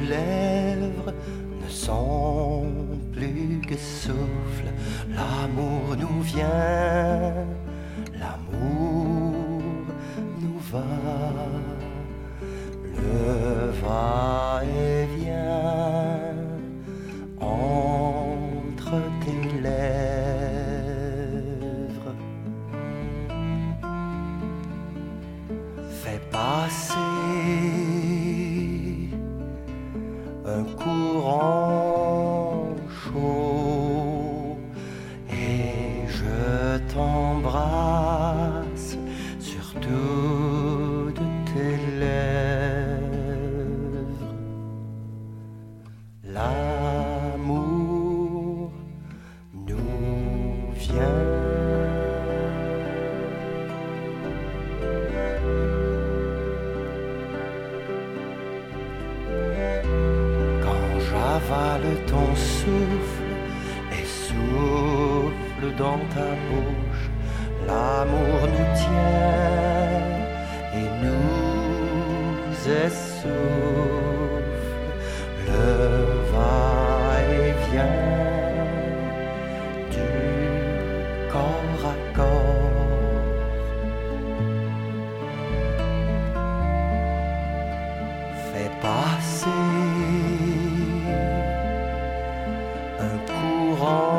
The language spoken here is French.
lèvres ne sont plus que souffle. L'amour nous vient, l'amour nous va, le va-et-vient entre tes lèvres. Fais passer un courant chaud et je t'embrasse sur toutes tes lèvres. L'amour nous vient. Avale ton souffle et souffle dans ta bouche. L'amour nous tient et nous essouffle. Le va-et-vient du corps à corps. Fais passer un courant